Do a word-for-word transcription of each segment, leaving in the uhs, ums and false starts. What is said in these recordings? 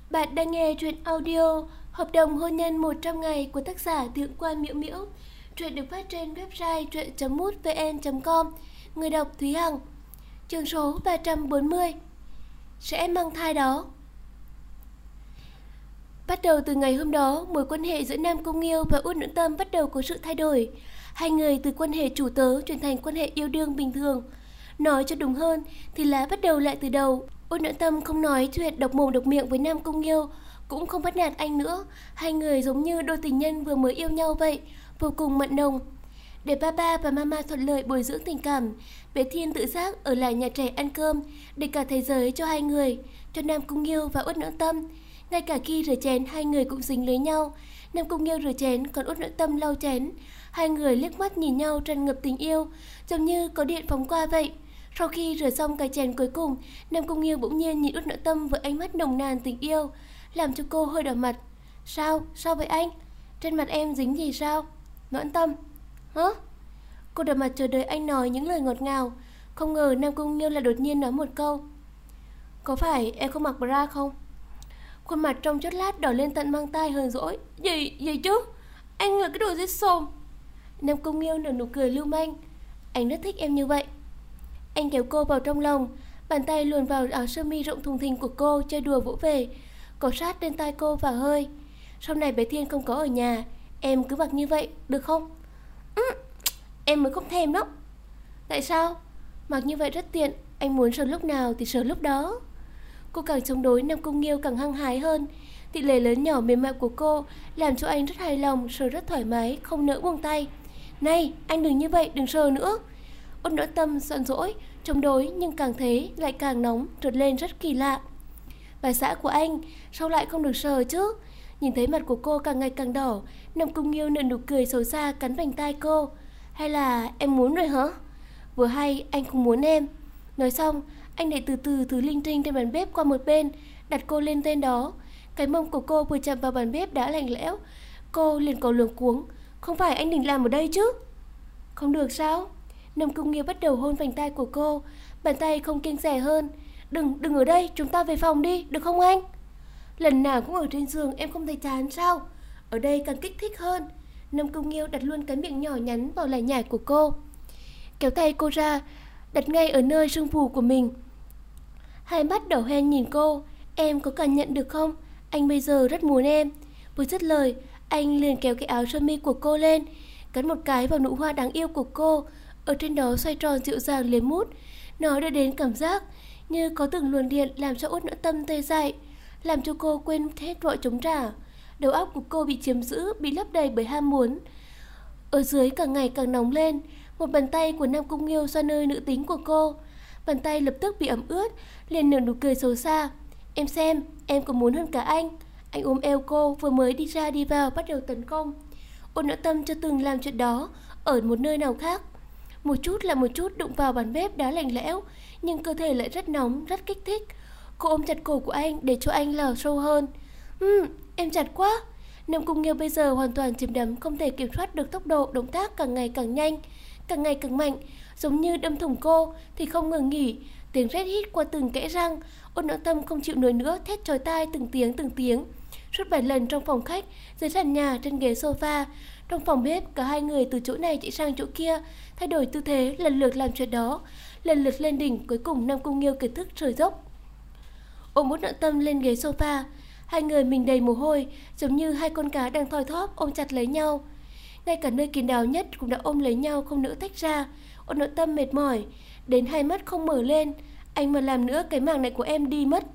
Bạn đang nghe truyện audio Hợp đồng hôn nhân một trăm ngày của tác giả Thượng Quan Miễu Miễu. Truyện được phát trên website truyện chấm mútvn chấm com. Người đọc Thúy Hằng. Chương số ba trăm bốn mươi. Sẽ mang thai đó. Bắt đầu từ ngày hôm đó, mối quan hệ giữa Nam Cung Nghiêu và Út Noãn Tâm bắt đầu có sự thay đổi. Hai người từ quan hệ chủ tớ chuyển thành quan hệ yêu đương bình thường. Nói cho đúng hơn thì là bắt đầu lại từ đầu. Út Noãn Tâm không nói chuyện độc mồm độc miệng với Nam Cung Nghiêu, cũng không bắt nạt anh nữa. Hai người giống như đôi tình nhân vừa mới yêu nhau vậy, vô cùng mặn nồng. Để papa và mama thuận lợi bồi dưỡng tình cảm, bé Thiên tự giác ở lại nhà trẻ ăn cơm, để cả thế giới cho hai người, cho Nam Cung Nghiêu và Út Noãn Tâm. Ngay cả khi rửa chén, hai người cũng dính lấy nhau. Nam Cung Nghiêu rửa chén, còn Út Noãn Tâm lau chén. Hai người liếc mắt nhìn nhau tràn ngập tình yêu, giống như có điện phóng qua vậy. Sau khi rửa xong cái chén cuối cùng, Nam Cung Nghiêu bỗng nhiên nhìn Út Noãn Tâm với ánh mắt nồng nàn tình yêu, làm cho cô hơi đỏ mặt. Sao? Sao vậy anh? Trên mặt em dính gì sao? Noãn Tâm. Hả? Cô đỏ mặt chờ đợi anh nói những lời ngọt ngào. Không ngờ Nam Cung Nghiêu lại đột nhiên nói một câu. Có phải em không mặc bra không? Khuôn mặt trong chốc lát đỏ lên tận mang tai hờn dỗi. Gì, gì chứ? Anh là cái đồ giết xồm. Nam Cung Nghiêu nở nụ cười lưu manh. Anh rất thích em như vậy. Anh kéo cô vào trong lòng, bàn tay luồn vào áo sơ mi rộng thùng thình của cô, chơi đùa vỗ về, cọ sát lên tai cô và hơi. Sau này bé Thiên không có ở nhà, em cứ mặc như vậy, được không? Ừ, em mới không thèm đó. Tại sao? Mặc như vậy rất tiện, anh muốn sờ lúc nào thì sờ lúc đó. Cô càng chống đối, Nam Cung Nghiêu càng hăng hái hơn. Tỷ lệ lớn nhỏ mềm mại của cô làm cho anh rất hài lòng, sờ rất thoải mái, không nỡ buông tay. Này, anh đừng như vậy, đừng sờ nữa. Út Noãn Tâm giận dỗi, chống đối, nhưng càng thế lại càng nóng, trượt lên rất kỳ lạ. Bà xã của anh, sao lại không được sờ chứ? Nhìn thấy mặt của cô càng ngày càng đỏ, Nam Cung Nghiêu nở nụ cười xấu xa cắn vành tai cô. Hay là em muốn rồi hả? Vừa hay anh cũng muốn em. Nói xong, anh đẩy từ từ thứ linh tinh trên bàn bếp qua một bên, đặt cô lên tên đó. Cái mông của cô vừa chạm vào bàn bếp đã lạnh lẽo. Cô liền cầu luống cuống. Không phải anh định làm ở đây chứ? Không được sao? Nam Cung Nghiêu bắt đầu hôn vành tai của cô, bàn tay không kiêng dè hơn. Đừng, đừng ở đây, chúng ta về phòng đi, được không anh? Lần nào cũng ở trên giường, em không thấy chán sao? Ở đây càng kích thích hơn. Nam Cung Nghiêu đặt luôn cái miệng nhỏ nhắn vào lải nhải của cô, kéo tay cô ra, đặt ngay ở nơi sưng phù của mình. Hai mắt đỏ hoe nhìn cô. Em có cảm nhận được không? Anh bây giờ rất muốn em. Vừa dứt lời, anh liền kéo cái áo sơ mi của cô lên, cắn một cái vào nụ hoa đáng yêu của cô, ở trên đó xoay tròn dịu dàng liếm mút. Nó đưa đến cảm giác như có từng luồng điện làm cho Út Noãn Tâm tê dại, làm cho cô quên hết vội chống trả. Đầu óc của cô bị chiếm giữ, bị lấp đầy bởi ham muốn. Ở dưới càng ngày càng nóng lên. Một bàn tay của Nam Cung Nghiêu xoa nơi nữ tính của cô. Bàn tay lập tức bị ẩm ướt, liền nở nụ cười xấu xa. Em xem, em có muốn hơn cả anh. Anh ôm eo cô, vừa mới đi ra đi vào bắt đầu tấn công. Út Noãn Tâm chưa từng làm chuyện đó ở một nơi nào khác. Một chút là một chút đụng vào bàn bếp đá lạnh lẽo, nhưng cơ thể lại rất nóng, rất kích thích. Cô ôm chặt cổ của anh để cho anh lào sâu hơn. Ừm, em chặt quá. Nam Cung Nghiêu bây giờ hoàn toàn chìm đắm, không thể kiểm soát được tốc độ động tác càng ngày càng nhanh, càng ngày càng mạnh, giống như đâm thủng cô thì không ngừng nghỉ. Tiếng rét hít qua từng kẽ răng. Út Noãn Tâm không chịu nổi nữa, thét chói tai từng tiếng từng tiếng. Suốt vài lần trong phòng khách, dưới sàn nhà, trên ghế sofa, trong phòng bếp, cả hai người từ chỗ này chạy sang chỗ kia, thay đổi tư thế, lần lượt làm chuyện đó, lần lượt lên đỉnh. Cuối cùng Nam Cung Nghiêu kiệt thức rời dốc, ôm Út Noãn Tâm lên ghế sofa. Hai người mình đầy mồ hôi, giống như hai con cá đang thoi thóp ôm chặt lấy nhau. Ngay cả nơi kín đáo nhất cũng đã ôm lấy nhau, không nỡ tách ra. Út Noãn Tâm mệt mỏi đến hai mắt không mở lên. Anh mà làm nữa, cái màng này của em đi mất.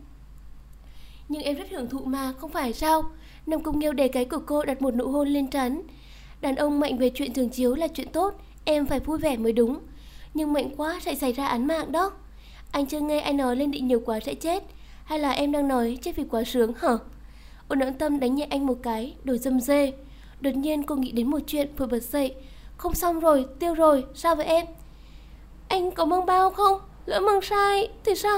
Nhưng em rất hưởng thụ mà, không phải sao? Nam Cung Nghiêu đè cái của cô, đặt một nụ hôn lên trán. Đàn ông mạnh về chuyện giường chiếu là chuyện tốt, em phải vui vẻ mới đúng. Nhưng mạnh quá sẽ xảy ra án mạng đó. Anh chưa nghe anh nói lên định nhiều quá sẽ chết. Hay là em đang nói chết vì quá sướng hả? Út Noãn Tâm đánh nhẹ anh một cái, đồ dâm dê. Đột nhiên cô nghĩ đến một chuyện, vừa bật dậy. Không xong rồi, tiêu rồi, sao vậy em? Anh có mang bao không? Lỡ mang sai thì sao?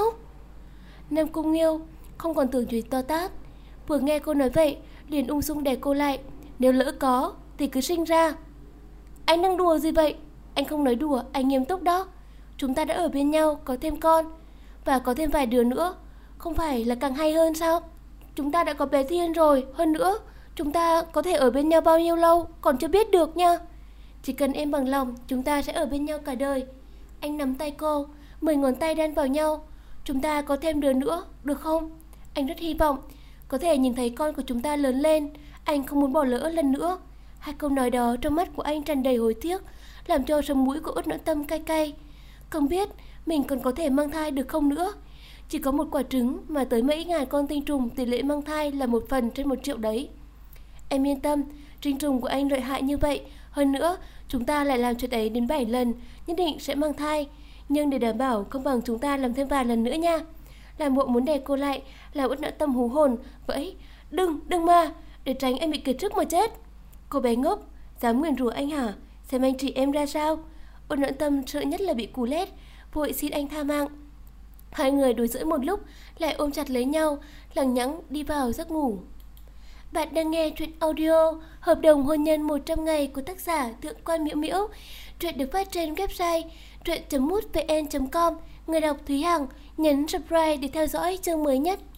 Nam Cung Nghiêu không còn tưởng chuyện to tát, vừa nghe cô nói vậy liền ung dung đè cô lại. Nếu lỡ có thì cứ sinh ra. Anh đang đùa gì vậy? Anh không nói đùa, anh nghiêm túc đó. Chúng ta đã ở bên nhau, có thêm con, và có thêm vài đứa nữa, không phải là càng hay hơn sao? chúng ta đã có bé Thiên rồi. Hơn nữa, chúng ta có thể ở bên nhau bao nhiêu lâu còn chưa biết được nha. Chỉ cần em bằng lòng, chúng ta sẽ ở bên nhau cả đời. Anh nắm tay cô, mười ngón tay đan vào nhau. Chúng ta có thêm đứa nữa, được không? Anh rất hy vọng có thể nhìn thấy con của chúng ta lớn lên. Anh không muốn bỏ lỡ lần nữa. Hai câu nói đó trong mắt của anh tràn đầy hối tiếc, làm cho sống mũi của Út Noãn Tâm cay cay. Không biết mình còn có thể mang thai được không nữa. Chỉ có một quả trứng mà tới mấy ngàn con tinh trùng, tỷ lệ mang thai là một phần trên một triệu đấy. Em yên tâm, tinh trùng của anh lợi hại như vậy. Hơn nữa, chúng ta lại làm chuyện ấy đến bảy lần, nhất định sẽ mang thai. Nhưng để đảm bảo không bằng chúng ta làm thêm vài lần nữa nha. Làm bộ muốn đè cô lại, làm Út Noãn Tâm hú hồn. Vậy, đừng, đừng mà, để tránh anh bị kiệt sức mà chết. Cô bé ngốc, dám nguyền rủa anh hả? Xem anh trị em ra sao? Út Noãn Tâm sợ nhất là bị cú lét, vội xin anh tha mạng. Hai người đối xử một lúc, lại ôm chặt lấy nhau, lằng nhằng đi vào giấc ngủ. Bạn đang nghe truyện audio Hợp đồng hôn nhân một trăm ngày của tác giả Thượng Quan Miễu Miễu. Truyện được phát trên website truyện chấm mútvn chấm com. Người đọc Thúy Hằng. Nhấn subscribe để theo dõi chương mới nhất.